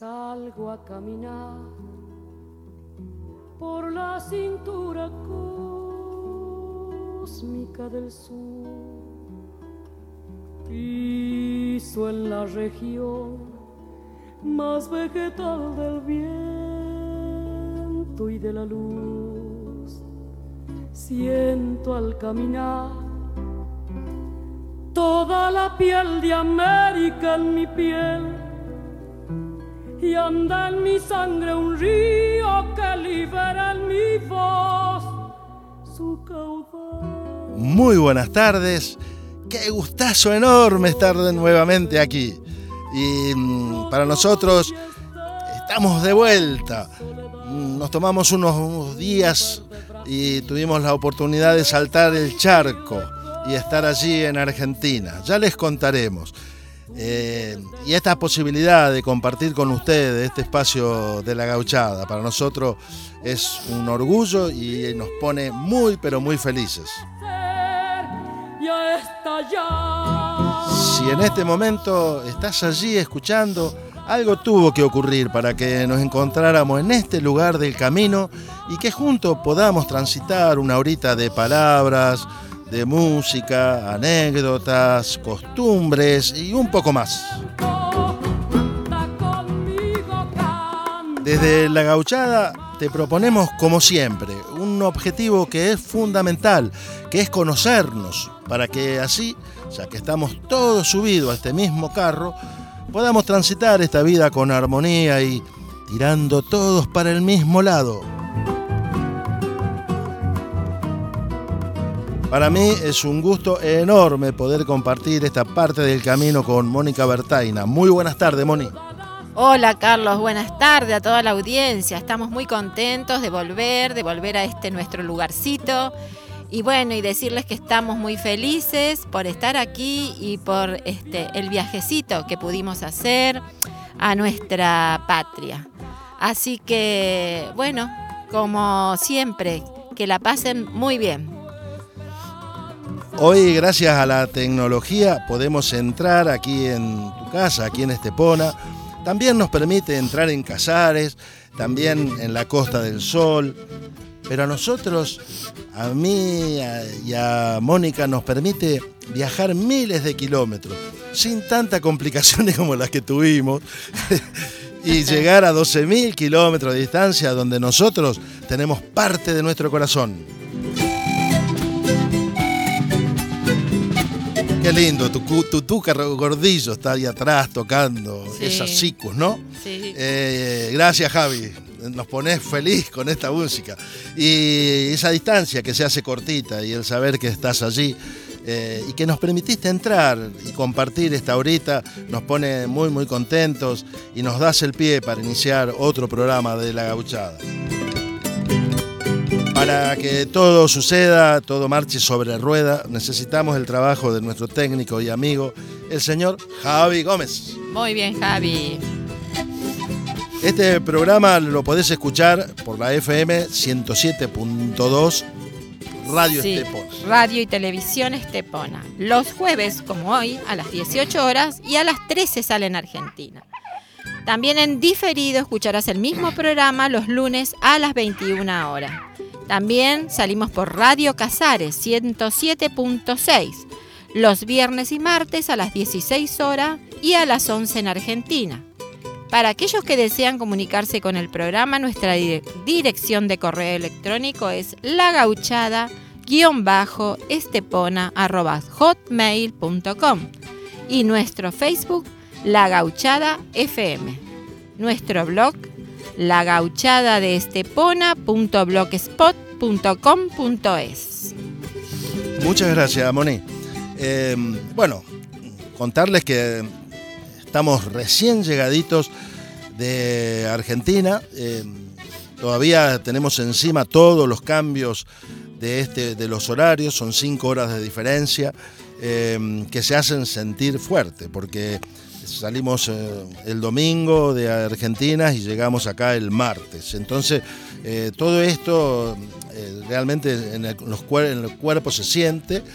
Salgo a caminar por la cintura cósmica del sur. Piso en la región más vegetal del viento y de la luz. Siento al caminar toda la piel de América en mi piel, y anda en mi sangre un río que libera en mi voz su caudal. Muy buenas tardes, qué gustazo enorme estar nuevamente aquí. Y para nosotros estamos de vuelta. Nos tomamos unos días y tuvimos la oportunidad de saltar el charco y estar allí en Argentina. Ya les contaremos. Y esta posibilidad de compartir con ustedes este espacio de La Gauchada para nosotros es un orgullo y nos pone muy pero muy felices. Si en este momento estás allí escuchando, algo tuvo que ocurrir para que nos encontráramos en este lugar del camino y que juntos podamos transitar una horita de palabras, de música, anécdotas, costumbres y un poco más. Desde La Gauchada te proponemos, como siempre, un objetivo que es fundamental, que es conocernos, para que así, ya que estamos todos subidos a este mismo carro, podamos transitar esta vida con armonía y tirando todos para el mismo lado. Para mí es un gusto enorme poder compartir esta parte del camino con Mónica Bertaina. Muy buenas tardes, Moni. Hola, Carlos, buenas tardes a toda la audiencia. Estamos muy contentos de volver a este nuestro lugarcito. Y bueno, y decirles que estamos muy felices por estar aquí y por el viajecito que pudimos hacer a nuestra patria. Así que, bueno, como siempre, que la pasen muy bien. Hoy, gracias a la tecnología, podemos entrar aquí en tu casa, aquí en Estepona. También nos permite entrar en Casares, también en la Costa del Sol. Pero a nosotros, a mí y a Mónica, nos permite viajar miles de kilómetros, sin tantas complicaciones como las que tuvimos, y llegar a 12.000 kilómetros de distancia, donde nosotros tenemos parte de nuestro corazón. Qué lindo, tu Tuca Gordillo está ahí atrás tocando, sí. Esas sicus, ¿no? Sí. Gracias, Javi, nos pones feliz con esta música. Y esa distancia que se hace cortita y el saber que estás allí y que nos permitiste entrar y compartir esta horita nos pone muy, muy contentos y nos das el pie para iniciar otro programa de La Gauchada. Para que todo suceda, todo marche sobre rueda, necesitamos el trabajo de nuestro técnico y amigo, el señor Javi Gómez. Muy bien, Javi. Este programa lo podés escuchar por la FM 107.2 Radio Estepona. Radio y Televisión Estepona. Los jueves, como hoy, a las 18 horas y a las 13 sale en Argentina. También en diferido escucharás el mismo programa los lunes a las 21 horas. También salimos por Radio Casares 107.6 los viernes y martes a las 16 horas y a las 11 en Argentina. Para aquellos que desean comunicarse con el programa, nuestra dirección de correo electrónico es lagauchada-estepona@hotmail.com y nuestro Facebook La Gauchada FM. Nuestro blog lagauchadadeestepona.blogspot.com.es. Muchas gracias, Moni. Bueno, contarles que estamos recién llegaditos de Argentina. Todavía tenemos encima todos los cambios de los horarios, son 5 horas de diferencia que se hacen sentir fuerte, porque salimos el domingo de Argentina y llegamos acá el martes. Entonces, todo esto realmente en el cuerpo se siente.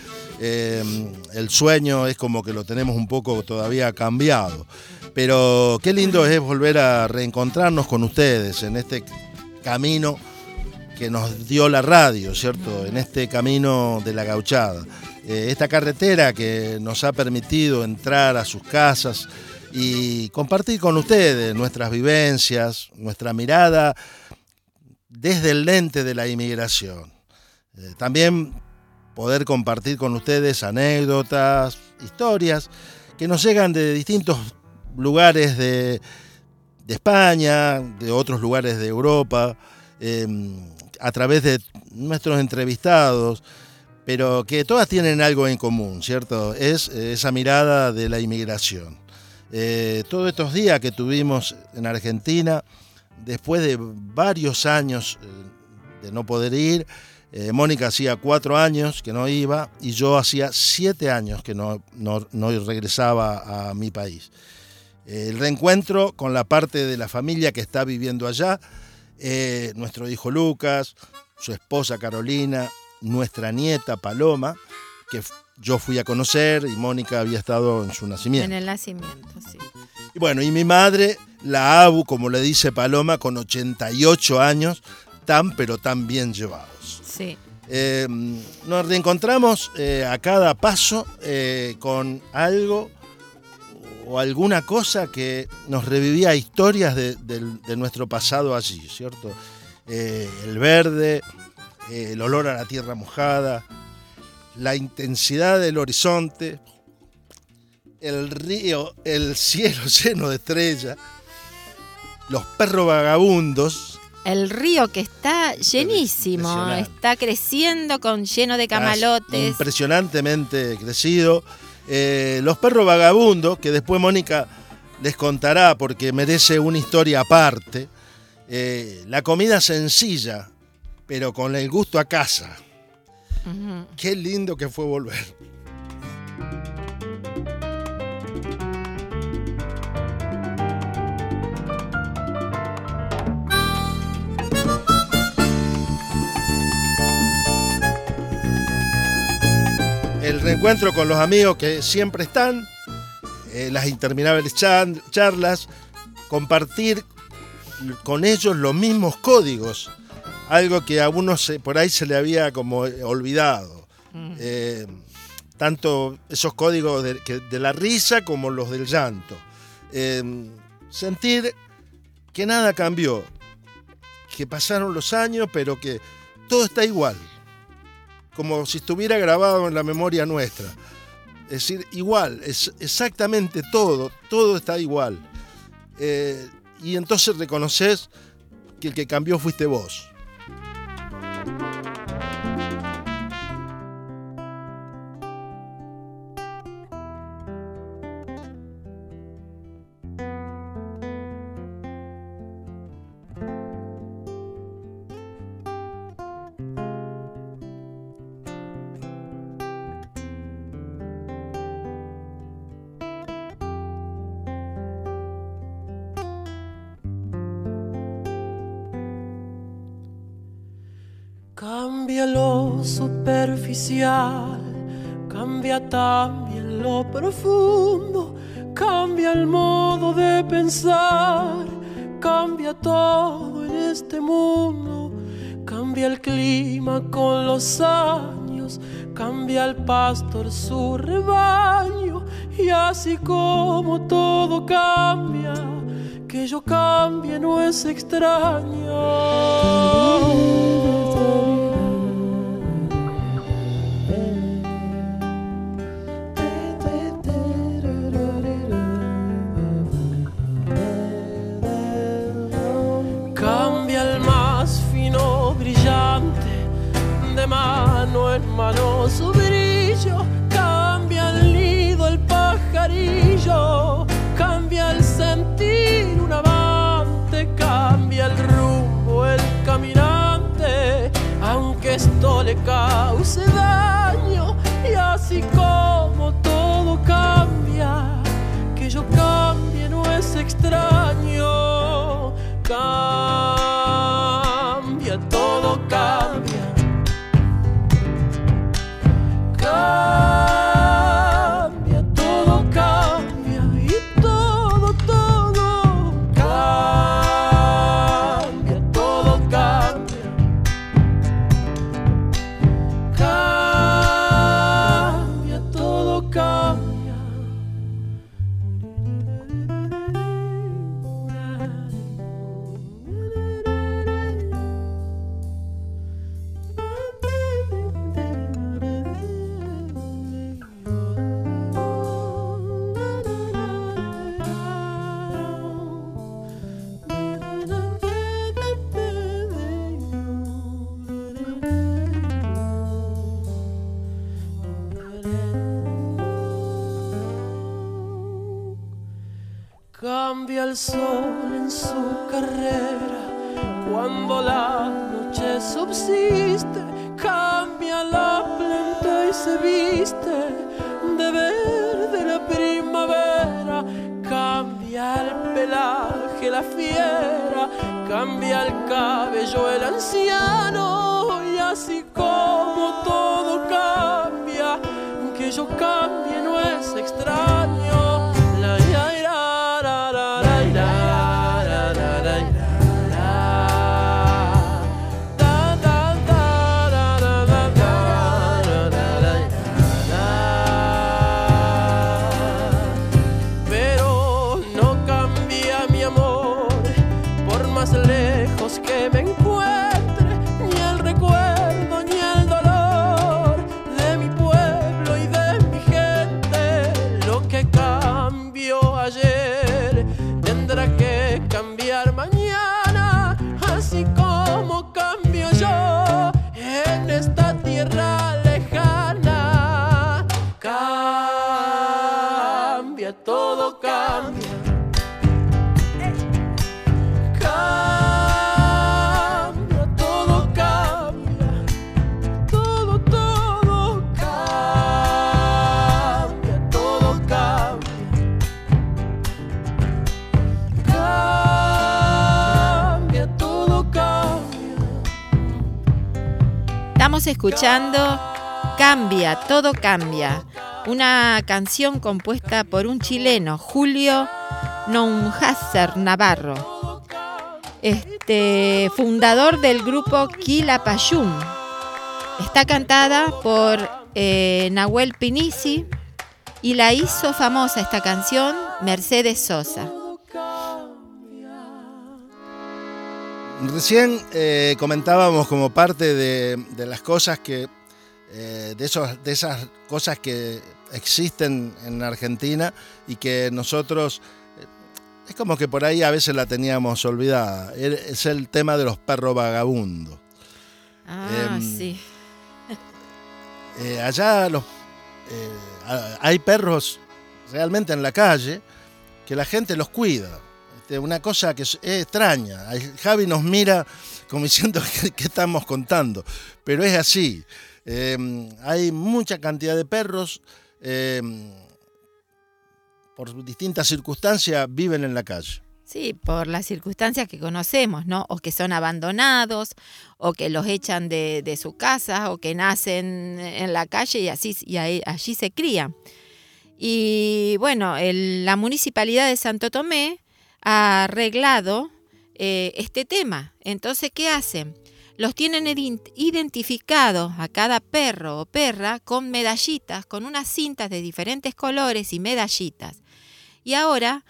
El sueño es como que lo tenemos un poco todavía cambiado. Pero qué lindo es volver a reencontrarnos con ustedes en este camino que nos dio la radio, ¿cierto? En este camino de la gauchada. Esta carretera que nos ha permitido entrar a sus casas y compartir con ustedes nuestras vivencias, nuestra mirada desde el lente de la inmigración. También poder compartir con ustedes anécdotas, historias que nos llegan de distintos lugares de España, de otros lugares de Europa, a través de nuestros entrevistados, pero que todas tienen algo en común, ¿cierto? Es esa mirada de la inmigración. Todos estos días que tuvimos en Argentina, después de varios años de no poder ir, Mónica hacía 4 años que no iba y yo hacía 7 años que no regresaba a mi país. El reencuentro con la parte de la familia que está viviendo allá, nuestro hijo Lucas, su esposa Carolina, nuestra nieta Paloma, que yo fui a conocer y Mónica había estado en su nacimiento. En el nacimiento, sí. Y bueno, y mi madre, la Abu, como le dice Paloma, con 88 años, pero tan bien llevados. Sí. Nos reencontramos a cada paso con algo o alguna cosa que nos revivía historias de nuestro pasado allí, ¿cierto? El verde, el olor a la tierra mojada, la intensidad del horizonte, el río, el cielo lleno de estrellas, los perros vagabundos. El río que está llenísimo, está creciendo lleno de camalotes. Impresionantemente crecido. Los perros vagabundos, que después Mónica les contará porque merece una historia aparte. La comida sencilla, pero con el gusto a casa. Uh-huh. Qué lindo que fue volver. El reencuentro con los amigos que siempre están, las interminables charlas, compartir con ellos los mismos códigos, algo que a uno por ahí se le había como olvidado. Tanto esos códigos de la risa como los del llanto. Sentir que nada cambió, que pasaron los años, pero que todo está igual. Como si estuviera grabado en la memoria nuestra. Es decir, igual, es exactamente todo está igual. Y entonces reconoces que el que cambió fuiste vos. Cambia lo superficial, cambia también lo profundo, cambia el modo de pensar, cambia todo en este mundo, cambia el clima con los años, cambia el pastor su rebaño, y así como todo cambia, que yo cambie no es extraño. De mano en mano su brillo, cambia el nido el pajarillo, cambia el sentir un amante, cambia el rumbo el caminante, aunque esto le cause daño, y así como todo cambia, que yo cambie el sol en su carrera, cuando la noche subsiste, cambia la planta y se viste de verde la primavera, cambia el pelaje la fiera, cambia el cabello el anciano, y así como todo cambia, que yo cambie no es extraño. Pero no cambia mi amor, por más lejos que me encuentre, ni el recuerdo ni el dolor de mi pueblo y de mi gente. Lo que cambió ayer tendrá que cambiar mañana, así como cambio yo en esta tierra lejana. Cambia, todo cambia. Cambia, todo cambia. Todo, todo cambia. Todo cambia. Cambia, todo cambia. Estamos escuchando Cambia, todo cambia, una canción compuesta por un chileno, Julio Nounhazar Navarro, fundador del grupo Quilapayún. Está cantada por Nahuel Pinisi y la hizo famosa esta canción Mercedes Sosa. Recién comentábamos como parte de las cosas que de esas cosas que existen en Argentina y que nosotros es como que por ahí a veces la teníamos olvidada. Es el tema de los perros vagabundos. Sí. Allá hay perros realmente en la calle que la gente los cuida. Una cosa que es extraña. Javi nos mira como diciendo que estamos contando, pero es así. Hay mucha cantidad de perros, por distintas circunstancias viven en la calle. Sí, por las circunstancias que conocemos, ¿no? O que son abandonados, o que los echan de su casa, o que nacen en la calle y allí se crían. Y bueno, la Municipalidad de Santo Tomé ha arreglado este tema. Entonces, ¿qué hacen? Los tienen identificados a cada perro o perra con medallitas, con unas cintas de diferentes colores y medallitas. Y ahora,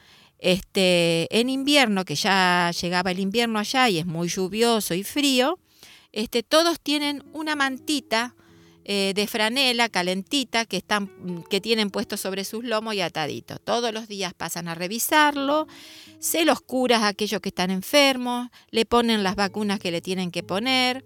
en invierno, que ya llegaba el invierno allá y es muy lluvioso y frío, todos tienen una mantita de franela calentita que tienen puesto sobre sus lomos y ataditos. Todos los días pasan a revisarlo, se los cura a aquellos que están enfermos, le ponen las vacunas que le tienen que poner.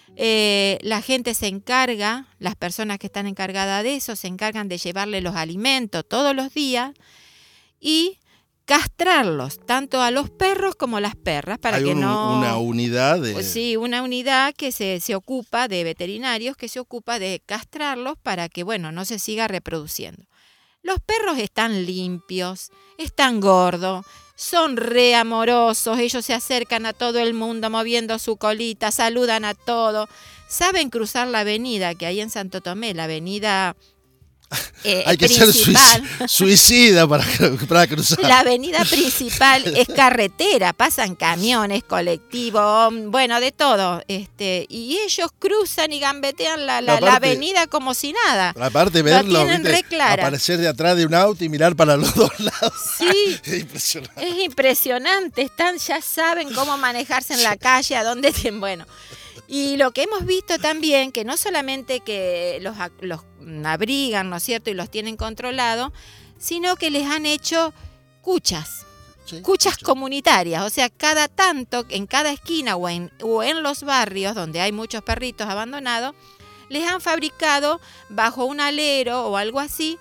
La gente se encarga, las personas que están encargadas de eso, se encargan de llevarle los alimentos todos los días y castrarlos, tanto a los perros como a las perras, para que una unidad de... Pues sí, una unidad que se ocupa de veterinarios, que se ocupa de castrarlos para que, bueno, no se siga reproduciendo. Los perros están limpios, están gordos, son re amorosos, ellos se acercan a todo el mundo moviendo su colita, saludan a todo, saben cruzar la avenida que hay en Santo Tomé, la avenida... hay que ser suicida para cruzar. La avenida principal es carretera, pasan camiones, colectivos, bueno, de todo. Y ellos cruzan y gambetean la avenida como si nada. Aparte verlo, aparecer de atrás de un auto y mirar para los dos lados. Sí, es impresionante. Ya saben cómo manejarse en la calle, a dónde bueno. Y lo que hemos visto también, que no solamente que los abrigan, ¿no es cierto?, y los tienen controlados, sino que les han hecho cuchas, cuchas comunitarias. O sea, cada tanto, en cada esquina o en los barrios donde hay muchos perritos abandonados, les han fabricado bajo un alero o algo así,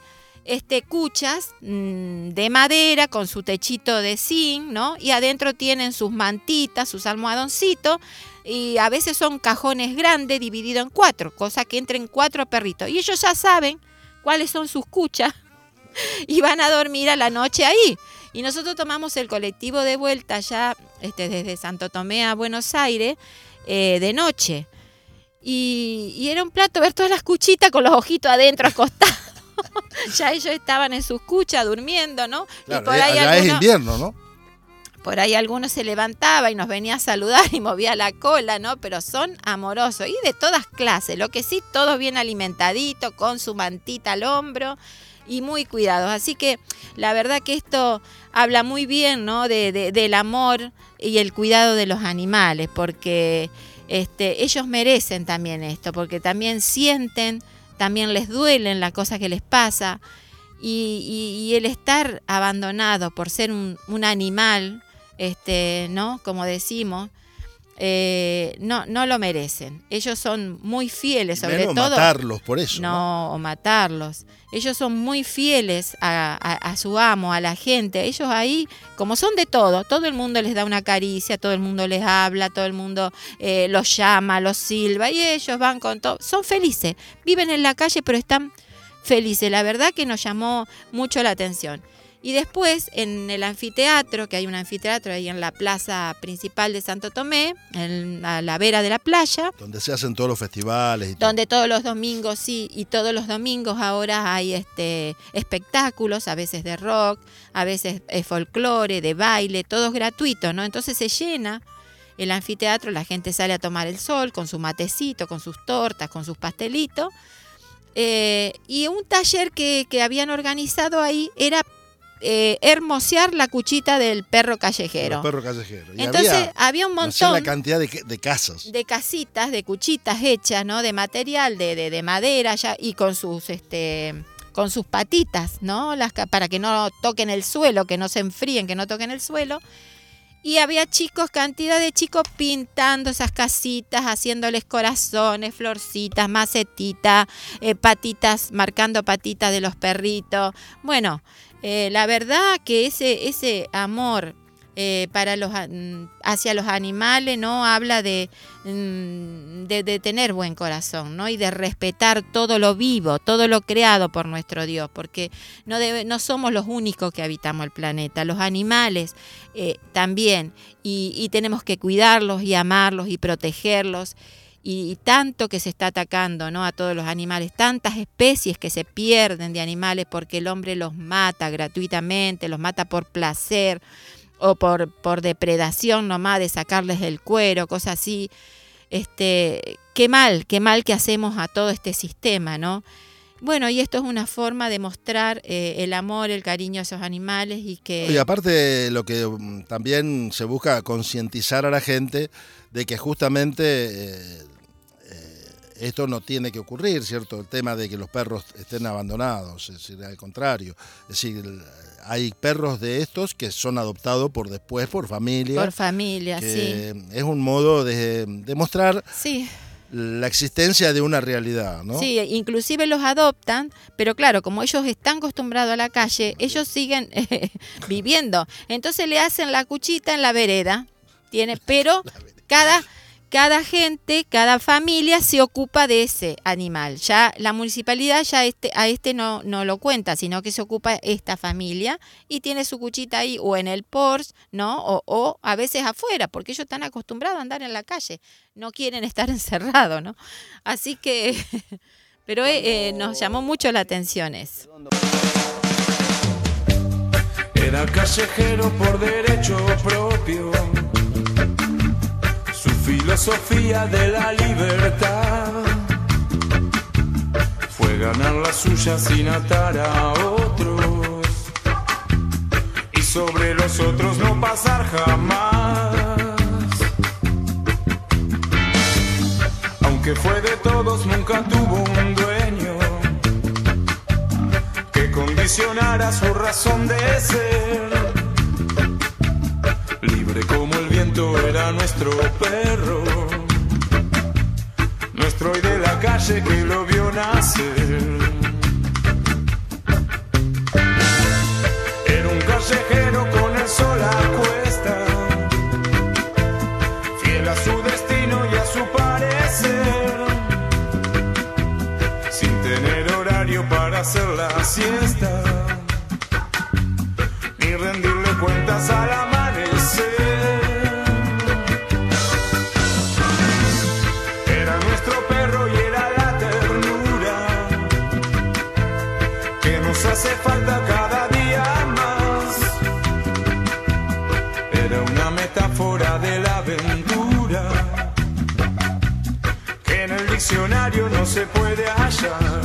cuchas de madera con su techito de zinc, ¿no? Y adentro tienen sus mantitas, sus almohadoncitos, y a veces son cajones grandes divididos en 4, cosa que entren 4 perritos. Y ellos ya saben cuáles son sus cuchas y van a dormir a la noche ahí. Y nosotros tomamos el colectivo de vuelta ya desde Santo Tomé a Buenos Aires de noche. Y era un plato ver todas las cuchitas con los ojitos adentro acostados. Ya ellos estaban en sus cuchas durmiendo, ¿no? Claro, y por ahí allá es invierno, ¿no? Por ahí alguno se levantaba y nos venía a saludar y movía la cola, ¿no? Pero son amorosos y de todas clases. Lo que sí, todos bien alimentaditos, con su mantita al hombro y muy cuidados. Así que la verdad que esto habla muy bien, ¿no? Del amor y el cuidado de los animales, porque ellos merecen también esto, porque también sienten, también les duelen las cosas que les pasa, y el estar abandonado por ser un animal, ¿no? Como decimos, no lo merecen. Ellos son muy fieles, sobre menos todo. Matarlos por eso. No, o matarlos. Ellos son muy fieles a su amo, a la gente. Ellos ahí, como son de todo el mundo les da una caricia, todo el mundo les habla, todo el mundo los llama, los silba, y ellos van con todo. Son felices, viven en la calle, pero están felices. La verdad que nos llamó mucho la atención. Y después en el anfiteatro, que hay un anfiteatro ahí en la plaza principal de Santo Tomé, a la vera de la playa. Donde se hacen todos los festivales. Y donde todos los domingos, sí, y todos los domingos ahora hay espectáculos, a veces de rock, a veces folclore, de baile, todos gratuitos, ¿no? Entonces se llena el anfiteatro, la gente sale a tomar el sol con su matecito, con sus tortas, con sus pastelitos. Y un taller que habían organizado ahí era hermosear la cuchita del perro callejero. Los perros callejeros. Y entonces había un montón, no sé la cantidad de casas. De casitas, de cuchitas hechas, ¿no? De material, de madera ya, y con sus patitas, ¿no? Para que no toquen el suelo, que no se enfríen, que no toquen el suelo. Y había cantidad de chicos pintando esas casitas, haciéndoles corazones, florcitas, macetitas, patitas, marcando patitas de los perritos. Bueno, la verdad que ese amor hacia los animales, ¿no? Habla de tener buen corazón, ¿no? Y de respetar todo lo vivo, todo lo creado por nuestro Dios, porque no somos los únicos que habitamos el planeta. Los animales también, y tenemos que cuidarlos y amarlos y protegerlos. Y tanto que se está atacando, ¿no? A todos los animales, tantas especies que se pierden de animales porque el hombre los mata gratuitamente, los mata por placer o por depredación nomás, de sacarles el cuero, cosas así. Qué mal que hacemos a todo este sistema, ¿no? Bueno, y esto es una forma de mostrar el amor, el cariño a esos animales y aparte lo que también se busca concientizar a la gente de que justamente esto no tiene que ocurrir, ¿cierto? El tema de que los perros estén abandonados, es decir, al contrario. Es decir, hay perros de estos que son adoptados por familia. Por familia, sí. Es un modo de mostrar sí. La existencia de una realidad, ¿no? Sí, inclusive los adoptan, pero claro, como ellos están acostumbrados a la calle, ellos siguen viviendo. Entonces le hacen la cuchita en la vereda, pero cada gente, cada familia se ocupa de ese animal. Ya la municipalidad ya no lo cuenta, sino que se ocupa esta familia y tiene su cuchita ahí o en el porche, ¿no? O a veces afuera, porque ellos están acostumbrados a andar en la calle, no quieren estar encerrados, ¿no? Así que, pero nos llamó mucho la atención eso. Era callejero por derecho propio. Su filosofía de la libertad fue ganar la suya sin atar a otros y sobre los otros no pasar jamás. Aunque fue de todos, nunca tuvo un dueño que condicionara su razón de ser. Libre como el viento era nuestro perro, nuestro hoy de la calle que lo vio nacer. diccionario no se puede hallar.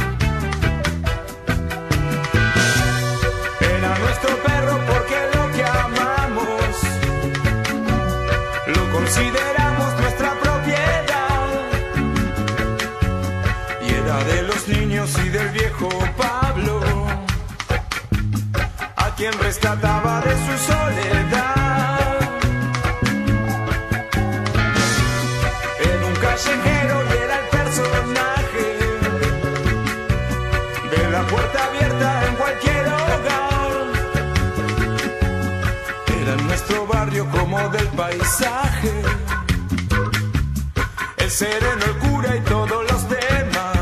Era nuestro perro porque lo que amamos lo consideramos nuestra propiedad. Y era de los niños y del viejo Pablo, a quien rescataba de su soledad. Era un callejero y era el personaje de la puerta abierta en cualquier hogar. Era en nuestro barrio como del paisaje, el sereno, el cura y todos los demás.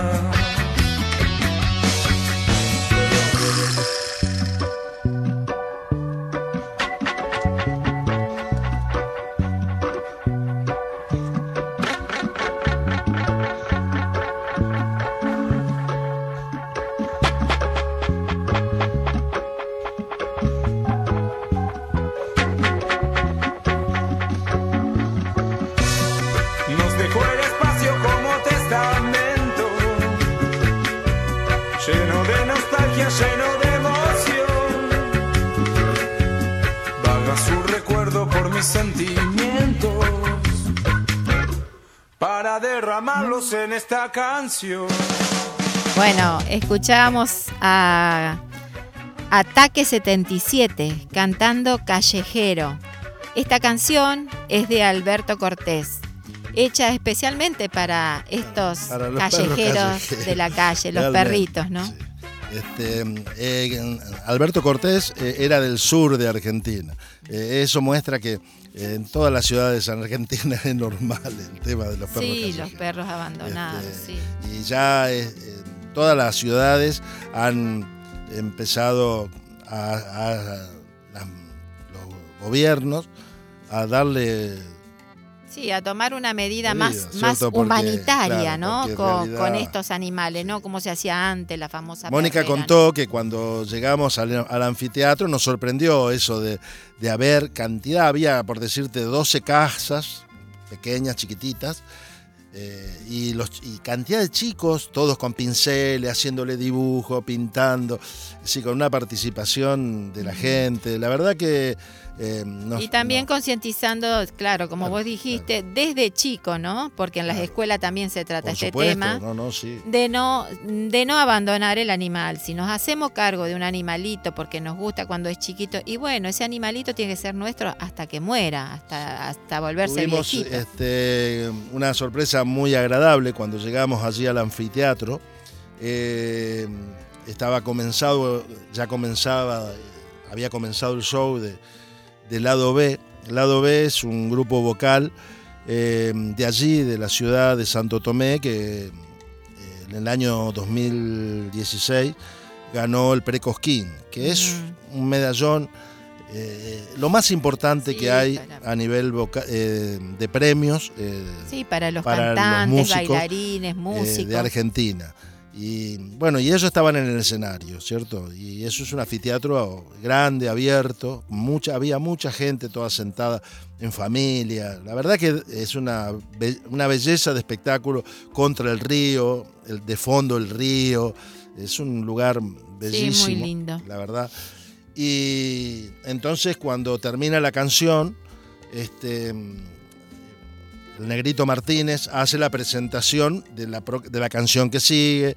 Lleno de emoción, vaga su recuerdo por mis sentimientos, para derramarlos en esta canción. Bueno, escuchábamos a Ataque 77 cantando Callejero. Esta canción es de Alberto Cortés, hecha especialmente para estos callejeros de la calle, los perritos, ¿no? Sí. Alberto Cortés era del sur de Argentina. Eso muestra que en todas las ciudades en Argentina es normal el tema de los perros callejeros. Sí, los perros abandonados, sí. Y ya todas las ciudades han empezado los gobiernos a darle... Sí, a tomar una medida más humanitaria, porque, ¿no? Con estos animales, ¿no? Como se hacía antes, la famosa Mónica perrera, contó, ¿no? que cuando llegamos al anfiteatro nos sorprendió eso de haber cantidad, había, por decirte, 12 casas, pequeñas, chiquititas, y cantidad de chicos, todos con pinceles, haciéndole dibujo, pintando, sí, con una participación de la gente. La verdad que... y también concientizando, claro, como vos dijiste, desde chico, ¿no? Porque en las escuelas también se trata tema sí. de no abandonar el animal. Si nos hacemos cargo de un animalito porque nos gusta cuando es chiquito, y bueno, ese animalito tiene que ser nuestro hasta que muera, hasta volverse viejito. Tuvimos una sorpresa muy agradable cuando llegamos allí al anfiteatro. Había comenzado el show de Lado B. Lado B es un grupo vocal de allí, de la ciudad de Santo Tomé, que en el año 2016 ganó el Precosquín, que es un medallón, lo más importante que hay a nivel de premios para los cantantes, los músicos, bailarines, músicos de Argentina. Y bueno, y ellos estaban en el escenario, ¿cierto? Y eso es un anfiteatro grande, abierto, había mucha gente toda sentada en familia. La verdad que es una belleza de espectáculo contra el río, de fondo el río. Es un lugar bellísimo, muy lindo, la verdad. Y entonces cuando termina la canción, el Negrito Martínez hace la presentación de la canción que sigue.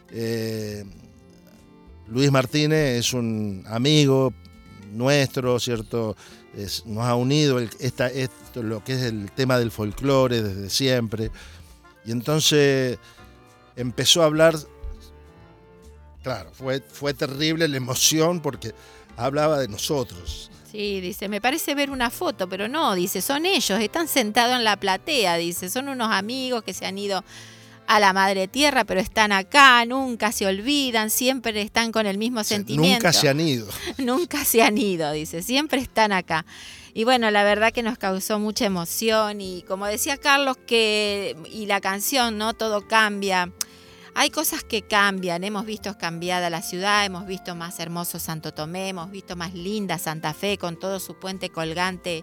Luis Martínez es un amigo nuestro, ¿cierto? Nos ha unido esto, lo que es el tema del folclore desde siempre. Y entonces empezó a hablar. Claro, fue terrible la emoción porque hablaba de nosotros. Sí, dice, me parece ver una foto, pero no, dice, son ellos, están sentados en la platea, dice, son unos amigos que se han ido a la madre tierra, pero están acá, nunca se olvidan, siempre están con el mismo sentimiento. Nunca se han ido. Nunca se han ido, dice, siempre están acá. Y bueno, la verdad que nos causó mucha emoción y como decía Carlos, y la canción, ¿no? Todo cambia. Hay cosas que cambian, hemos visto cambiada la ciudad, hemos visto más hermoso Santo Tomé, hemos visto más linda Santa Fe con todo su puente colgante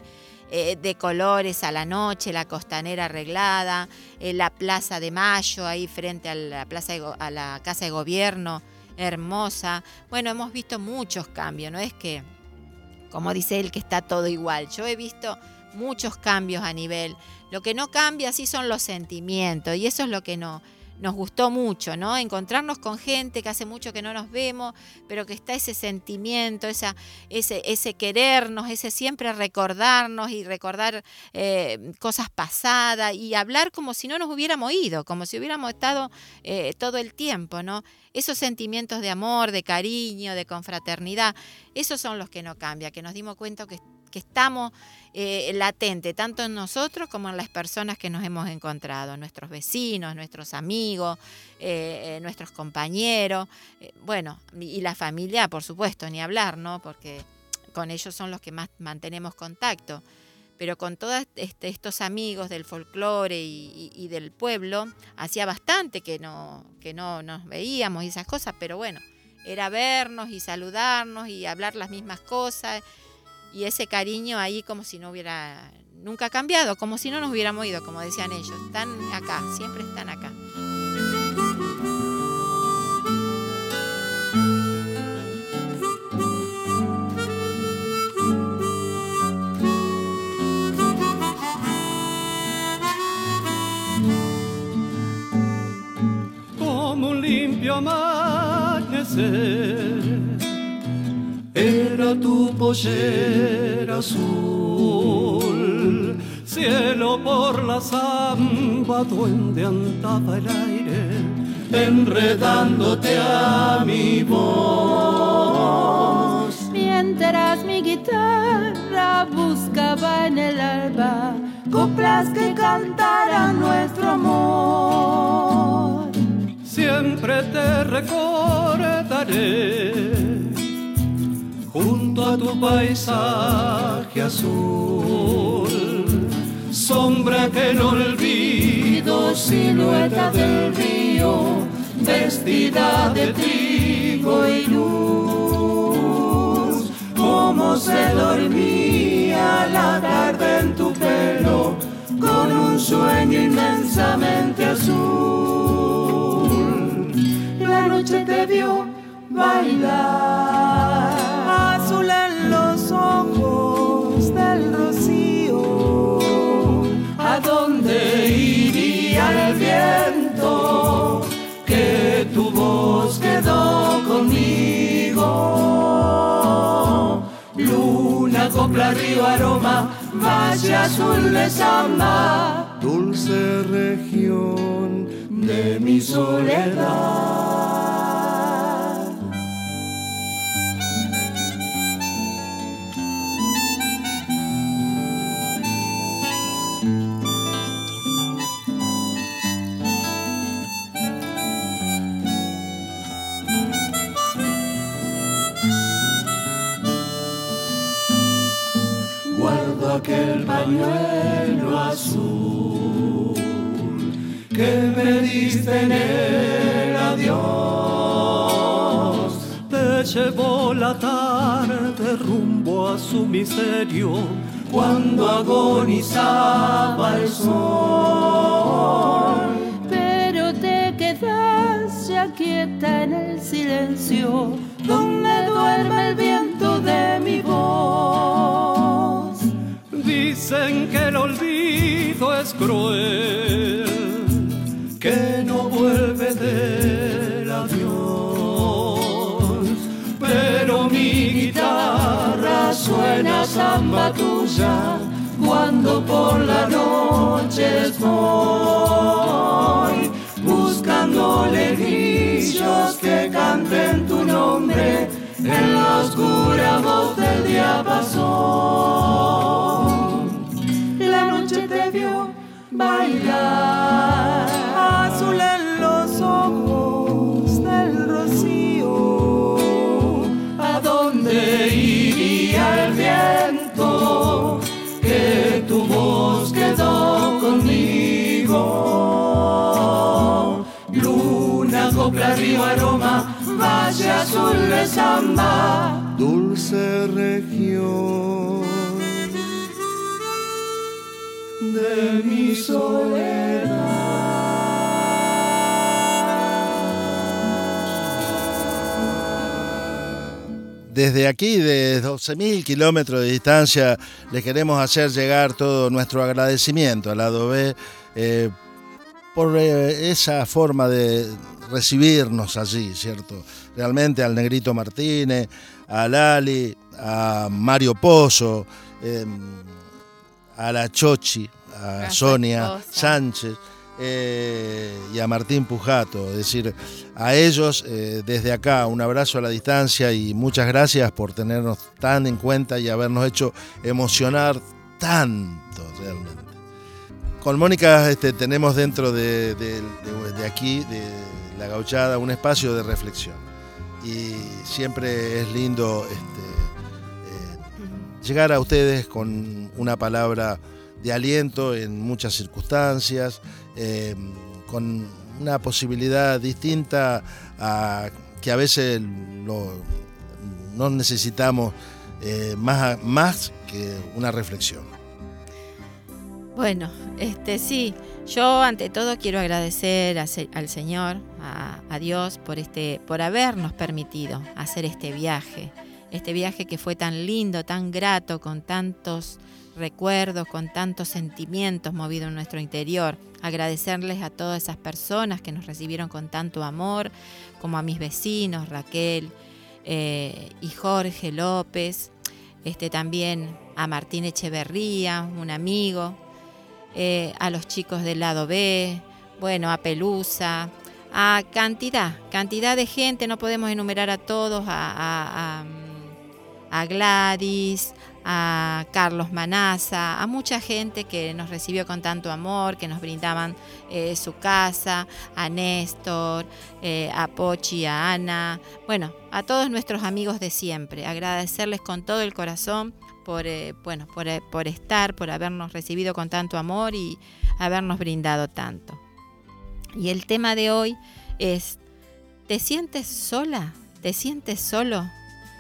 de colores a la noche, la costanera arreglada, la Plaza de Mayo ahí frente a la Casa de Gobierno, hermosa. Bueno, hemos visto muchos cambios, no es que, como dice él, que está todo igual. Yo he visto muchos cambios a nivel. Lo que no cambia sí son los sentimientos, y eso es lo que nos gustó mucho, ¿no? Encontrarnos con gente que hace mucho que no nos vemos, pero que está ese sentimiento, ese querernos, ese siempre recordarnos y recordar cosas pasadas y hablar como si no nos hubiéramos ido, como si hubiéramos estado todo el tiempo, ¿no? Esos sentimientos de amor, de cariño, de confraternidad, esos son los que no cambian, que nos dimos cuenta que estamos latente, tanto en nosotros como en las personas que nos hemos encontrado, nuestros vecinos, nuestros amigos, nuestros compañeros, bueno, y la familia, por supuesto, ni hablar, ¿no? Porque con ellos son los que más mantenemos contacto. Pero con todos estos amigos del folclore y del pueblo, hacía bastante que no nos veíamos y esas cosas, pero bueno, era vernos y saludarnos y hablar las mismas cosas. Y ese cariño ahí como si no hubiera nunca cambiado, como si no nos hubiéramos ido, como decían ellos. Están acá, siempre están acá. Como un limpio amanecer, era tu pollera azul, cielo por la zamba donde andaba el aire, enredándote a mi voz. Mientras mi guitarra buscaba en el alba coplas que cantaran nuestro amor. Siempre te recordaré junto a tu paisaje azul, sombra que no olvido, silueta del río, vestida de trigo y luz. Cómo se dormía la tarde en tu pelo, con un sueño inmensamente azul. La noche te vio bailar, azul en los ojos del rocío. ¿A dónde iría el viento? Que tu voz quedó conmigo. Luna, copla, río, aroma, valle azul de samba, dulce región de mi soledad. Aquel pañuelo azul que me diste en el adiós, te llevó la tarde rumbo a su miserio cuando agonizaba el sol. Pero te quedas ya quieta en el silencio donde duerme el viento de mi voz. Dicen que el olvido es cruel, que no vuelve del adiós, pero mi guitarra suena samba tuya cuando por la noche voy buscándole grillos que canten tu nombre en la oscura voz del diapasón. La noche te vio bailar, azul en los ojos del rocío. ¿A dónde iría el viento? Que tu voz quedó conmigo. Luna, copla, río, aroma, valle azul de samba, dulce región de mi soledad. Desde aquí, de 12.000 kilómetros de distancia, les queremos hacer llegar todo nuestro agradecimiento al lado B por esa forma de recibirnos allí, ¿cierto? Realmente al Negrito Martínez, a Lali, a Mario Pozo, a la Chochi, a Sonia Sánchez y a Martín Pujato. Es decir, a ellos desde acá un abrazo a la distancia y muchas gracias por tenernos tan en cuenta y habernos hecho emocionar tanto realmente. Con Mónica tenemos dentro de aquí, de La Gauchada, un espacio de reflexión y siempre es lindo llegar a ustedes con una palabra de aliento en muchas circunstancias, con una posibilidad distinta a que a veces no necesitamos más que una reflexión. Bueno, sí, yo ante todo quiero agradecer al Señor, a Dios por habernos permitido hacer este viaje que fue tan lindo, tan grato, con tantos recuerdos, con tantos sentimientos movidos en nuestro interior. Agradecerles a todas esas personas que nos recibieron con tanto amor, como a mis vecinos, Raquel y Jorge López, también a Martín Echeverría, un amigo, a los chicos del lado B, bueno, a Pelusa, a cantidad de gente, no podemos enumerar a todos, a Gladys, a Carlos Manaza, a mucha gente que nos recibió con tanto amor, que nos brindaban su casa, a Néstor, a Pochi, a Ana, bueno, a todos nuestros amigos de siempre. Agradecerles con todo el corazón por estar, por habernos recibido con tanto amor y habernos brindado tanto. Y el tema de hoy es: ¿te sientes sola? ¿Te sientes solo?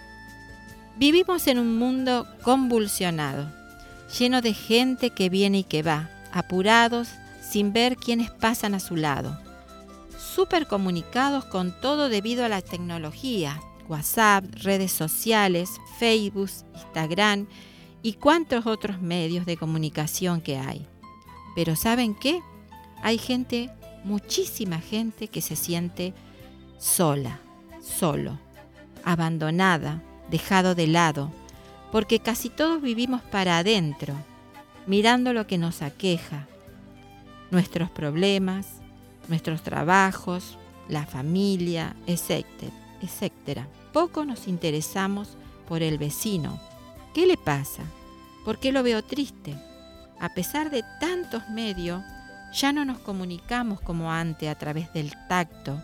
Vivimos en un mundo convulsionado, lleno de gente que viene y que va, apurados, sin ver quiénes pasan a su lado. Súper comunicados con todo debido a la tecnología, WhatsApp, redes sociales, Facebook, Instagram y cuantos otros medios de comunicación que hay. Pero ¿saben qué? Hay gente, muchísima gente que se siente sola, solo, abandonada, dejado de lado, porque casi todos vivimos para adentro, mirando lo que nos aqueja, nuestros problemas, nuestros trabajos, la familia, etcétera. Poco nos interesamos por el vecino. ¿Qué le pasa? ¿Por qué lo veo triste? A pesar de tantos medios, ya no nos comunicamos como antes a través del tacto,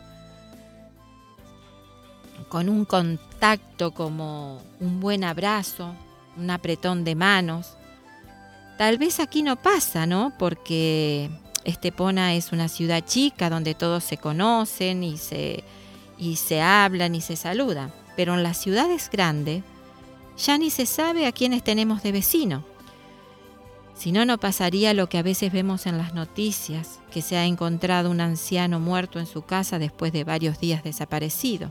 con un contacto como un buen abrazo, un apretón de manos. Tal vez aquí no pasa, ¿no? Porque Estepona es una ciudad chica donde todos se conocen y se hablan y se saludan. Pero en las ciudades grandes ya ni se sabe a quiénes tenemos de vecino. Si no, no pasaría lo que a veces vemos en las noticias, que se ha encontrado un anciano muerto en su casa después de varios días desaparecido.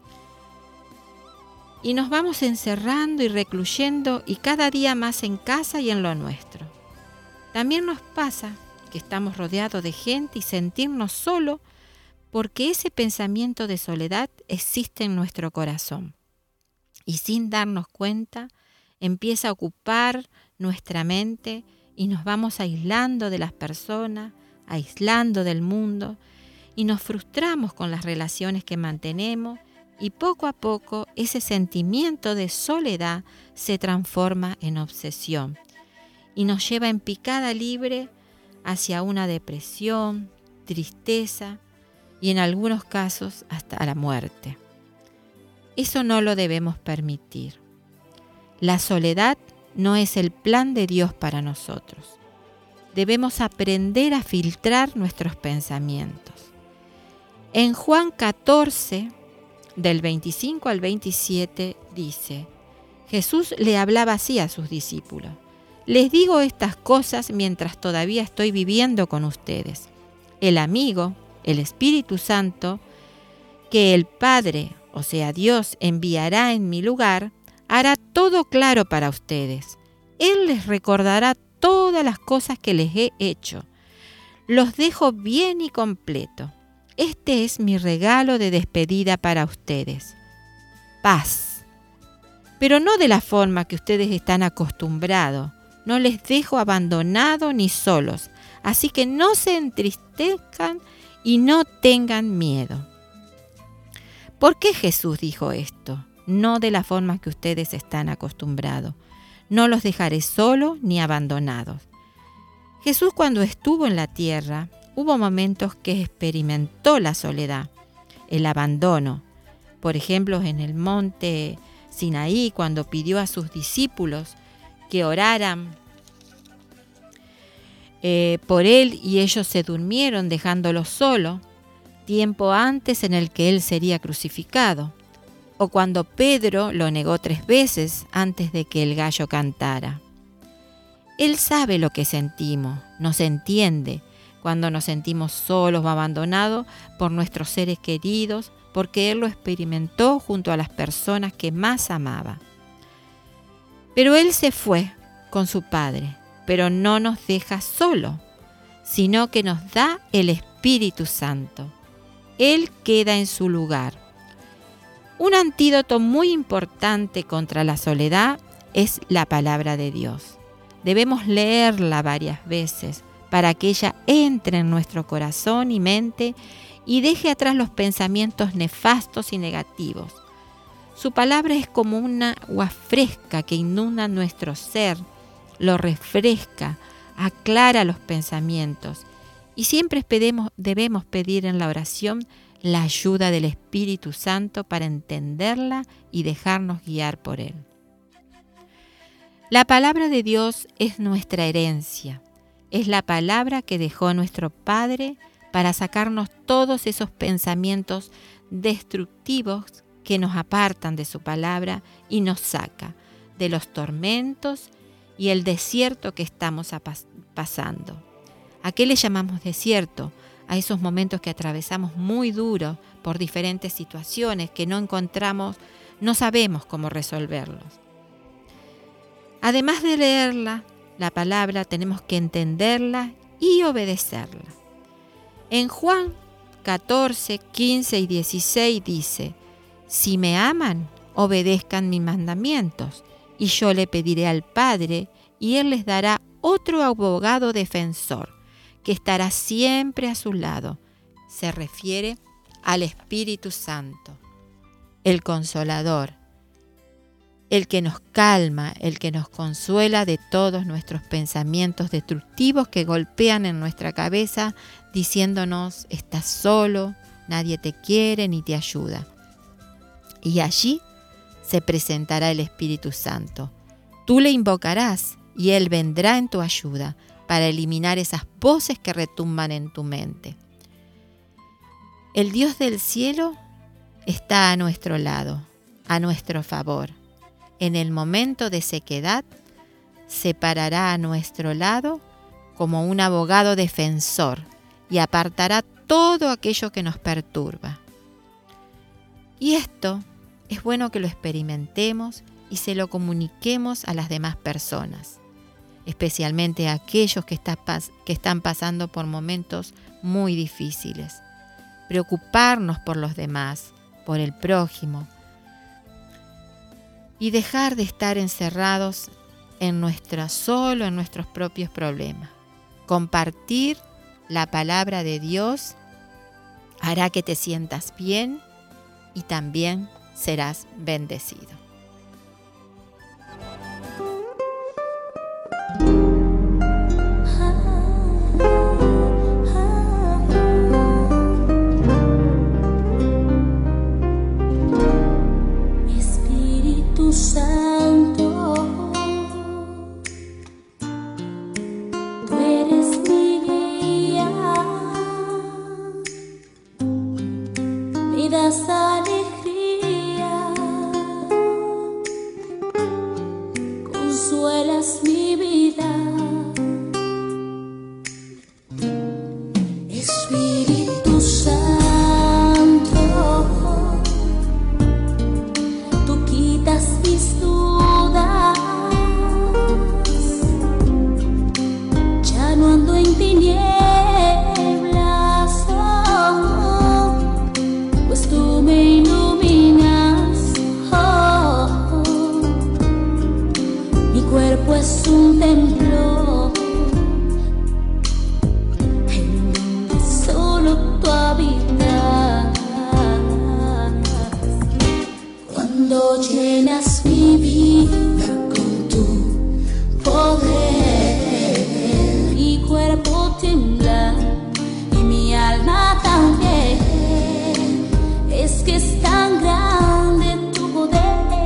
Y nos vamos encerrando y recluyendo y cada día más en casa y en lo nuestro. También nos pasa que estamos rodeados de gente y sentirnos solos porque ese pensamiento de soledad existe en nuestro corazón. Y sin darnos cuenta, empieza a ocupar nuestra mente y nos vamos aislando de las personas, aislando del mundo y nos frustramos con las relaciones que mantenemos. Y poco a poco ese sentimiento de soledad se transforma en obsesión y nos lleva en picada libre hacia una depresión, tristeza y en algunos casos hasta la muerte. Eso no lo debemos permitir. La soledad no es el plan de Dios para nosotros. Debemos aprender a filtrar nuestros pensamientos. En Juan 14, del 25 al 27 dice: Jesús le hablaba así a sus discípulos: Les digo estas cosas mientras todavía estoy viviendo con ustedes. El amigo, el Espíritu Santo, que el Padre, o sea Dios, enviará en mi lugar, hará todo claro para ustedes. Él les recordará todas las cosas que les he hecho. Los dejo bien y completo. Este es mi regalo de despedida para ustedes. Paz. Pero no de la forma que ustedes están acostumbrados. No les dejo abandonados ni solos. Así que no se entristezcan y no tengan miedo. ¿Por qué Jesús dijo esto? No de la forma que ustedes están acostumbrados. No los dejaré solos ni abandonados. Jesús, cuando estuvo en la tierra, hubo momentos que experimentó la soledad, el abandono. Por ejemplo, en el monte Sinaí, cuando pidió a sus discípulos que oraran por él y ellos se durmieron dejándolo solo, tiempo antes en el que él sería crucificado. O cuando Pedro lo negó 3 veces antes de que el gallo cantara. Él sabe lo que sentimos, nos entiende cuando nos sentimos solos o abandonados por nuestros seres queridos, porque Él lo experimentó junto a las personas que más amaba. Pero Él se fue con su Padre, pero no nos deja solo, sino que nos da el Espíritu Santo. Él queda en su lugar. Un antídoto muy importante contra la soledad es la palabra de Dios. Debemos leerla varias veces para que ella entre en nuestro corazón y mente y deje atrás los pensamientos nefastos y negativos. Su palabra es como una agua fresca que inunda nuestro ser, lo refresca, aclara los pensamientos y siempre debemos pedir en la oración la ayuda del Espíritu Santo para entenderla y dejarnos guiar por Él. La palabra de Dios es nuestra herencia, es la palabra que dejó nuestro Padre para sacarnos todos esos pensamientos destructivos que nos apartan de su palabra y nos saca de los tormentos y el desierto que estamos pasando. ¿A qué le llamamos desierto? A esos momentos que atravesamos muy duros por diferentes situaciones que no sabemos cómo resolverlos. Además de leerla, la palabra, tenemos que entenderla y obedecerla. En Juan 14, 15 y 16 dice: si me aman, obedezcan mis mandamientos, y yo le pediré al Padre, y Él les dará otro abogado defensor, que estará siempre a su lado. Se refiere al Espíritu Santo, el Consolador, el que nos calma, el que nos consuela de todos nuestros pensamientos destructivos que golpean en nuestra cabeza, diciéndonos: estás solo, nadie te quiere ni te ayuda. Y allí se presentará el Espíritu Santo. Tú le invocarás y Él vendrá en tu ayuda para eliminar esas voces que retumban en tu mente. El Dios del cielo está a nuestro lado, a nuestro favor. En el momento de sequedad, se parará a nuestro lado como un abogado defensor y apartará todo aquello que nos perturba. Y esto es bueno que lo experimentemos y se lo comuniquemos a las demás personas, especialmente a aquellos que están pasando por momentos muy difíciles. Preocuparnos por los demás, por el prójimo, y dejar de estar encerrados en nuestros propios problemas. Compartir la palabra de Dios hará que te sientas bien y también serás bendecido. Espíritu Santo, tú eres mi guía, me das alegría, consuelas mi vida. tu habitar. Cuando llenas mi vida con tu poder, mi cuerpo tiembla y mi alma también. Es que es tan grande tu poder,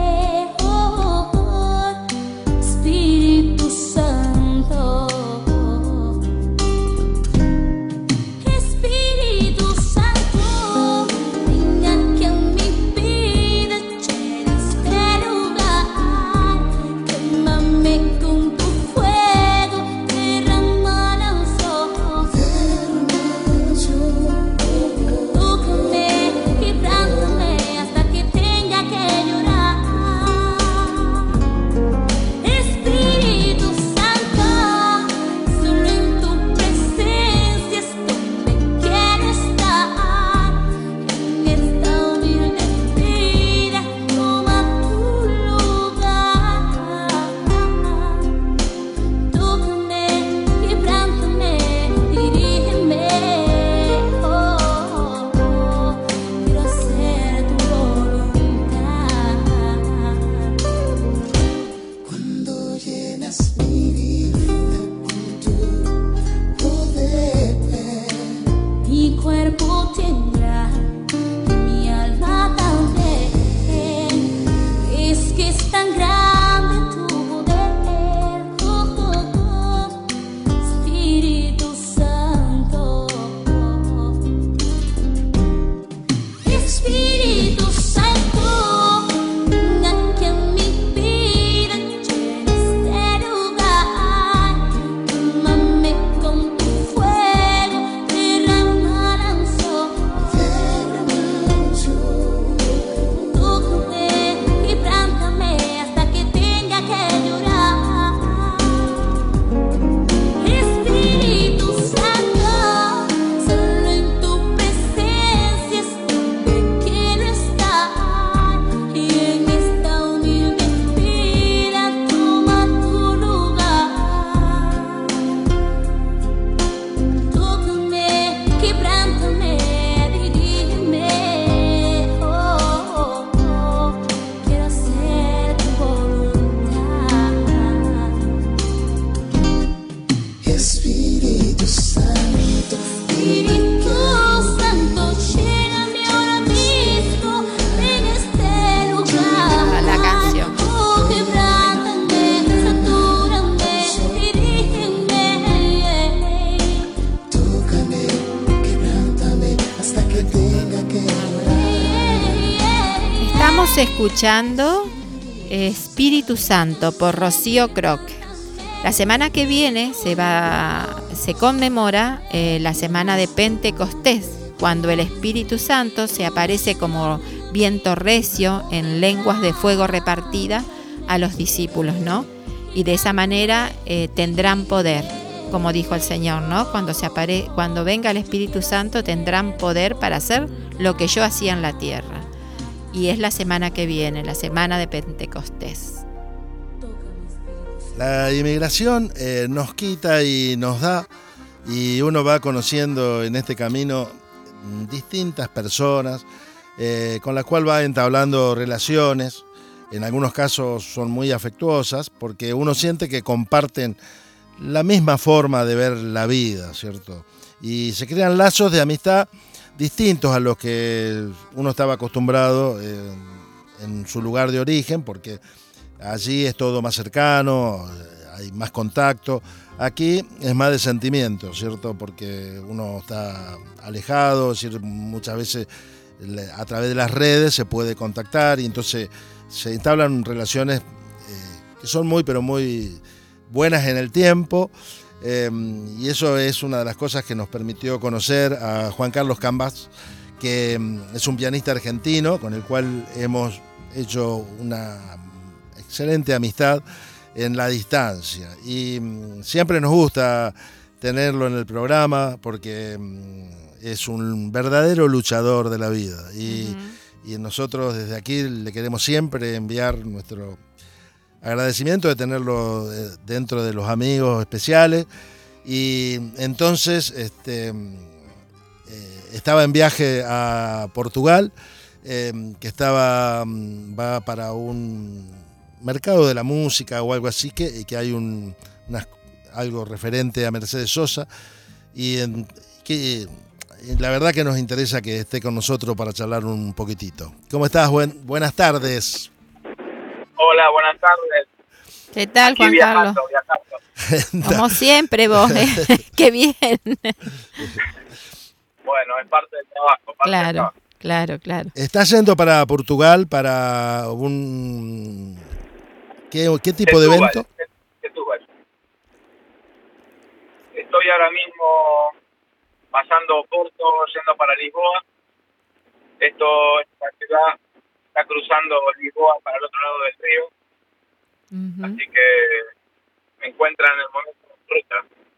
Espíritu Santo. Espíritu Santo, ven aquí a mi vida, llena este lugar. Quémame con tu fuego, derrama los ojos. Tócame, quebrántame hasta que tenga que llorar. Espíritu Santo, solo en tu presencia es donde quiero estar. En esta humilde vida, toma tu lugar. Tócame, quebrántame, dirígeme. Quiero hacer tu voluntad. Cuando llenas mi vida con tu poder, mi cuerpo tiembla y mi alma también. Es que es tan grande tu poder, Espíritu Santo. Espíritu Santo, ven aquí a mi vida, llena este lugar. Quémame con tu fuego, derrama los ojos. Tócame, quebrántame hasta que tenga que llorar. Espíritu Santo, solo en tu presencia es donde quiero estar. Y en esta humilde vida, toma tu lugar. Tócame, quebrántame, dirígeme. Quiero hacer tu voluntad. Espíritu Santo, Espíritu Santo, lléname ahora mismo en este lugar. La canción. Quebrántame, satúrame, dirígeme. Tócame, quebrántame hasta que tenga que Estamos escuchando Espíritu Santo por Rocío Croc. La semana que viene se conmemora la semana de Pentecostés, cuando el Espíritu Santo se aparece como viento recio en lenguas de fuego repartida a los discípulos, ¿no? Y de esa manera tendrán poder, como dijo el Señor, ¿no? Cuando venga el Espíritu Santo tendrán poder para hacer lo que yo hacía en la tierra. Y es la semana que viene, la semana de Pentecostés. La inmigración nos quita y nos da, y uno va conociendo en este camino distintas personas con las cuales va entablando relaciones. En algunos casos son muy afectuosas porque uno siente que comparten la misma forma de ver la vida, ¿cierto? Y se crean lazos de amistad distintos a los que uno estaba acostumbrado en su lugar de origen, porque allí es todo más cercano, hay más contacto. Aquí es más de sentimiento, ¿cierto? Porque uno está alejado, es decir, muchas veces a través de las redes se puede contactar y entonces se entablan relaciones que son muy, pero muy buenas en el tiempo. Y eso es una de las cosas que nos permitió conocer a Juan Carlos Cambaz, que es un pianista argentino con el cual hemos hecho una excelente amistad en la distancia. Y siempre nos gusta tenerlo en el programa porque es un verdadero luchador de la vida. Y nosotros desde aquí le queremos siempre enviar nuestro agradecimiento de tenerlo dentro de los amigos especiales. Y entonces estaba en viaje a Portugal, que va para un mercado de la música o algo así, que hay algo referente a Mercedes Sosa, y que la verdad que nos interesa que esté con nosotros para charlar un poquitito. ¿Cómo estás? Buenas tardes. Hola, buenas tardes. ¿Qué tal, Juan Carlos? Como siempre vos, qué bien. Bueno, es parte del trabajo. Claro. ¿Estás yendo para Portugal para ¿Qué tipo de evento? Setúbal. Estoy ahora mismo pasando Porto, yendo para Lisboa. Esta ciudad está cruzando Lisboa para el otro lado del río. Uh-huh. Así que me encuentran en el momento de ruta.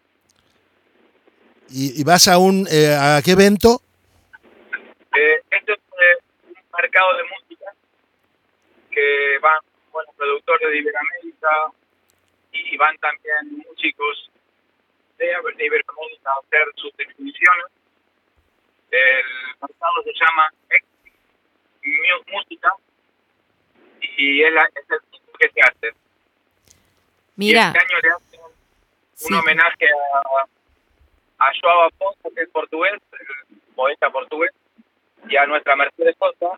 ¿Y vas a a qué evento? Este es un mercado de música que van productores de Iberoamérica y van también músicos de Iberoamérica a hacer sus exhibiciones. El mercado se llama Música y es el tipo que se hace. Mira. Y este año le hacen un homenaje a João Afonso, que es portugués, el poeta portugués, y a nuestra Mercedes Sosa.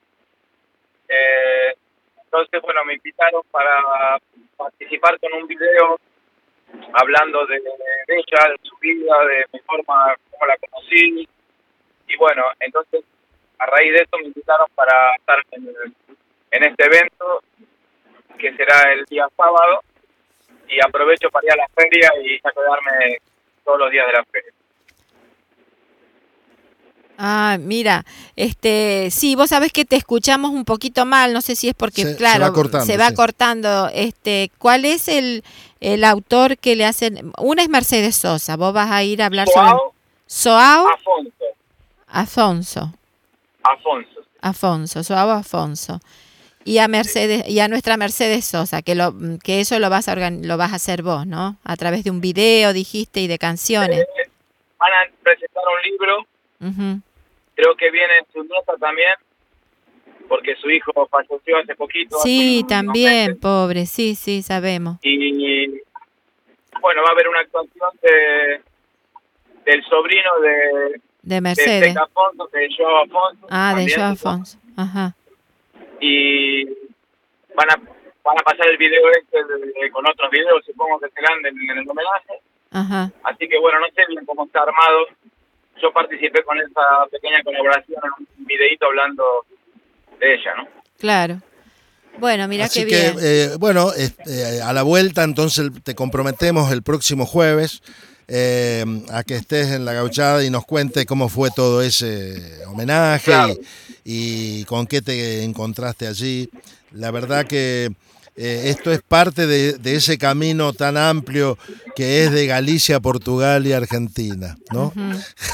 Entonces, me invitaron para participar con un video hablando de ella, de su vida, de mi forma, cómo la conocí. Y entonces, a raíz de eso me invitaron para estar en este evento, que será el día sábado, y aprovecho para ir a la feria y a quedarme todos los días de la feria. Ah, mira, sí, vos sabés que te escuchamos un poquito mal, no sé si es porque, se va cortando. ¿Cuál es el autor que le hacen? Una es Mercedes Sosa, vos vas a ir a hablar João Afonso. João Afonso. Y a nuestra Mercedes Sosa, que eso lo vas a hacer vos, ¿no? A través de un video, dijiste, y de canciones. Van a presentar un libro. Uh-huh. Creo que viene su nieta también, porque su hijo falleció hace poquito. Sí, también, pobre, sí, sabemos. Y va a haber una actuación del sobrino de Mercedes. De Afonso, de João Afonso. De João Afonso, ajá. Y van a pasar el video con otros videos, supongo que serán en el homenaje. Ajá. Así que no sé bien cómo está armado. Yo participé con esa pequeña colaboración en un videíto hablando de ella, ¿no? Claro. Bueno, mira qué bien. A la vuelta entonces te comprometemos el próximo jueves a que estés en La Gauchada y nos cuentes cómo fue todo ese homenaje, claro, y con qué te encontraste allí. La verdad que esto es parte de ese camino tan amplio que es de Galicia, Portugal y Argentina, ¿no? Uh-huh.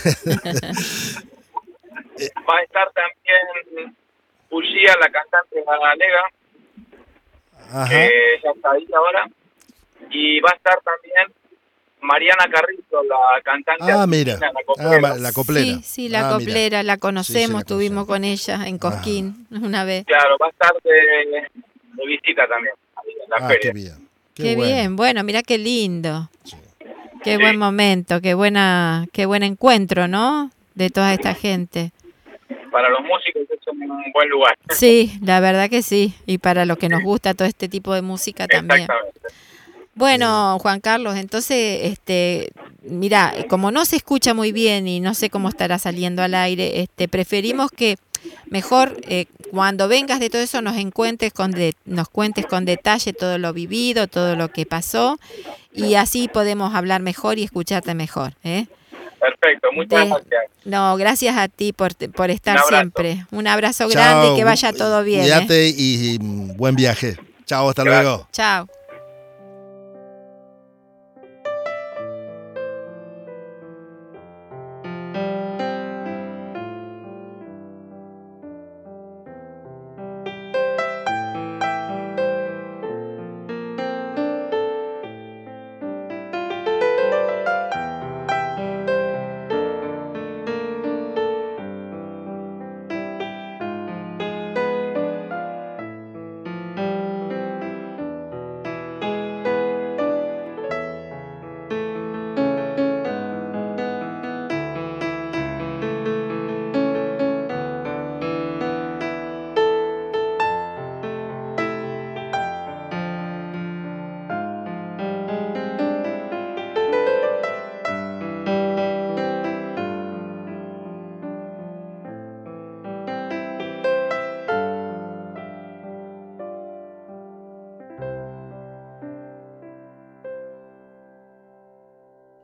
Va a estar también Uxía, la cantante galega, que ya está ahí ahora, y va a estar también Mariana Carrizo, la cantante argentina, la coplera. Sí, la coplera, mira, la conocemos, estuvimos con ella en Cosquín una vez. Claro, va a estar de visita también en la feria. Qué bien. Qué bien, bueno, mira qué lindo. Sí. Qué buen momento, qué buen encuentro, ¿no? De toda esta gente. Para los músicos es un buen lugar. Sí, la verdad que sí, y para los que nos gusta todo este tipo de música también. Exactamente. Bueno, Juan Carlos, entonces, mira, como no se escucha muy bien y no sé cómo estará saliendo al aire, preferimos que mejor cuando vengas de todo eso nos cuentes con detalle todo lo vivido, todo lo que pasó, y así podemos hablar mejor y escucharte mejor, ¿eh? Perfecto, muchas gracias. No, gracias a ti por estar siempre. Un abrazo grande y que vaya todo bien. Cuídate y buen viaje. Chao, hasta luego. Chao.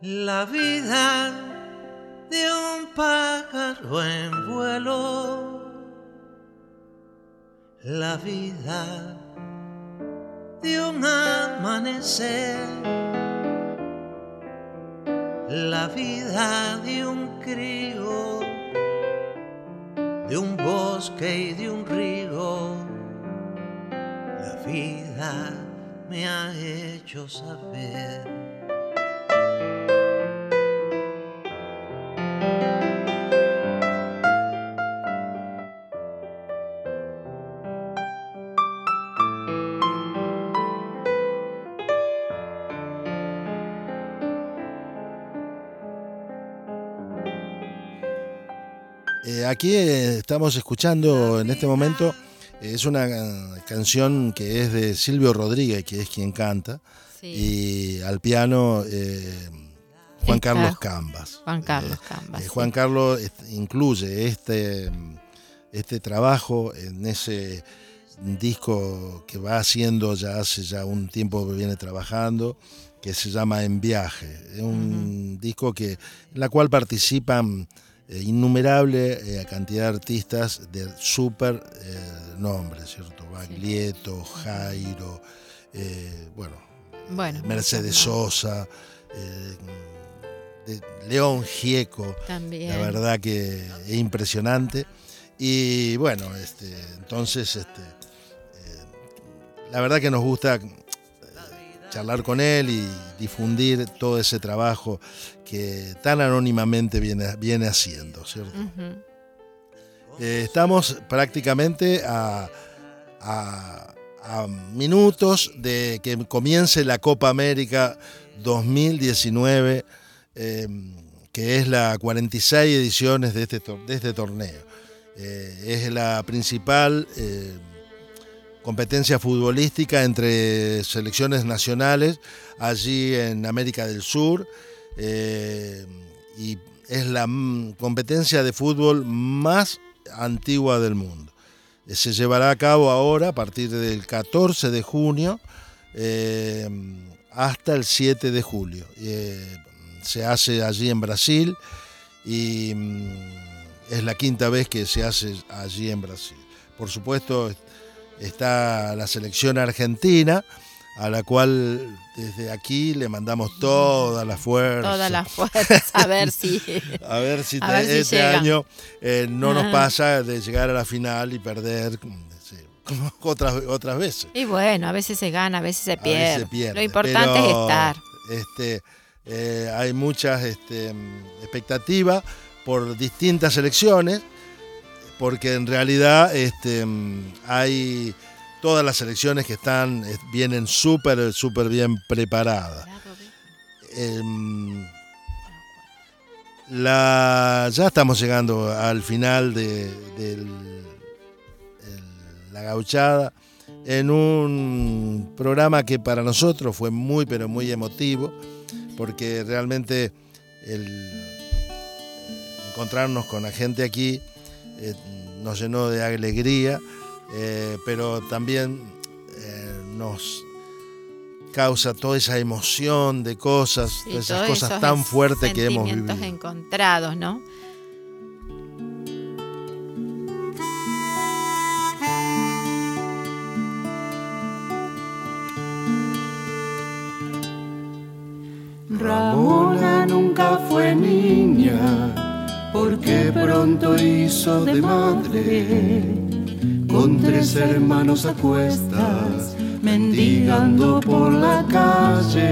La vida de un pájaro en vuelo, la vida de un amanecer, la vida de un crío, de un bosque y de un río. La vida me ha hecho saber. Aquí estamos escuchando en este momento, es una canción que es de Silvio Rodríguez, que es quien canta, sí. Y al piano Juan Carlos Cambas. Juan Carlos Cambas. Juan Carlos incluye este trabajo en ese disco que va haciendo ya hace ya un tiempo que viene trabajando, que se llama En Viaje. Es un disco en la cual participan innumerable cantidad de artistas de súper nombres, ¿cierto? Baglietto, Jairo, Mercedes Sosa, León Gieco, también. La verdad que es impresionante. Y bueno, entonces la verdad que nos gusta charlar con él y difundir todo ese trabajo que tan anónimamente viene haciendo, ¿cierto? Uh-huh. Estamos prácticamente a minutos de que comience la Copa América 2019, que es la 46 ediciones de este torneo. Es la principal competencia futbolística entre selecciones nacionales allí en América del Sur, y es la competencia de fútbol más antigua del mundo. Se llevará a cabo ahora a partir del 14 de junio hasta el 7 de julio. Se hace allí en Brasil y es la quinta vez que se hace allí en Brasil. Por supuesto, está la selección argentina, a la cual desde aquí le mandamos toda la fuerza. Toda la fuerza, a ver si este año no nos pasa de llegar a la final y perder como otras veces. Y bueno, a veces se gana, a veces se pierde. Lo importante es estar. Hay muchas expectativas por distintas selecciones, porque en realidad hay todas las selecciones que vienen súper bien preparadas. Ya estamos llegando al final de la gauchada, en un programa que para nosotros fue muy pero muy emotivo, porque realmente encontrarnos con la gente aquí nos llenó de alegría, pero también nos causa toda esa emoción de cosas, sí, todas esas cosas tan fuertes que hemos vivido. Sentimientos encontrados, ¿no? Ramona nunca fue niña, porque pronto hizo de madre, con 3 hermanos a cuestas, mendigando por la calle.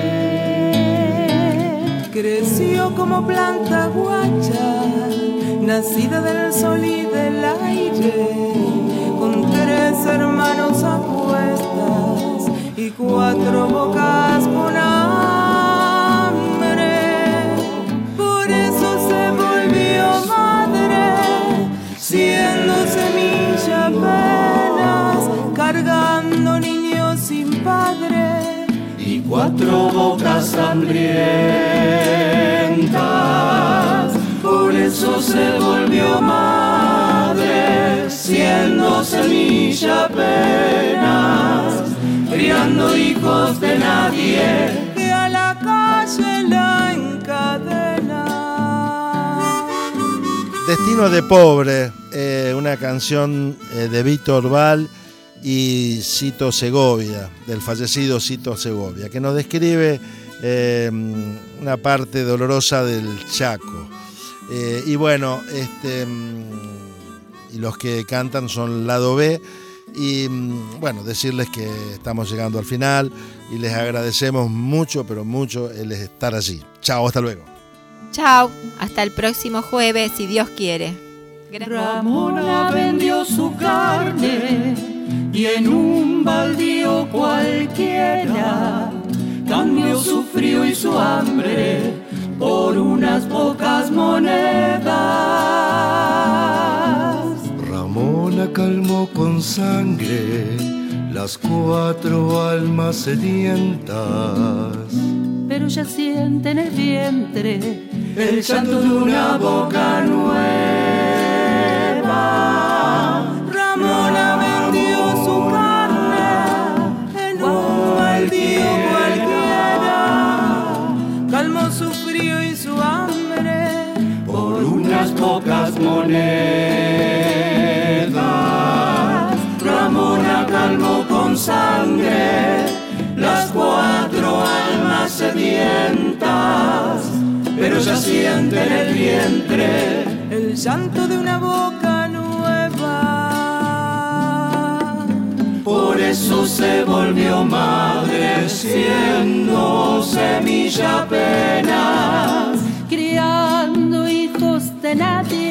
Creció como planta guacha, nacida del sol y del aire, con 3 hermanos a cuestas y 4 bocas con hambre. Por eso se volvió madre, siendo semilla apenas, cargando niños sin padre y 4 bocas hambrientas. Por eso se volvió madre, siendo semilla apenas, criando hijos de nadie, que a la calle se la encadena. Destino de pobre, una canción de Víctor Val y Cito Segovia, del fallecido Cito Segovia, que nos describe una parte dolorosa del Chaco. Y bueno, y los que cantan son Lado B. Y bueno, decirles que estamos llegando al final y les agradecemos mucho, pero mucho el estar allí. Chao, hasta luego. Chao, hasta el próximo jueves, si Dios quiere. Ramona vendió su carne y en un baldío cualquiera cambió su frío y su hambre por unas pocas monedas. Ramona calmó con sangre las 4 almas sedientas, pero ya siente en el vientre el llanto de una boca nueva. Ramona vendió su carne en un baldío cualquiera, calmó su frío y su hambre por unas pocas monedas. Ramona calmó con sangre las 4 almas sedientas, pero ya siente en el vientre el llanto de una boca nueva. Por eso se volvió madre, siendo semilla apenas, criando hijos de nadie.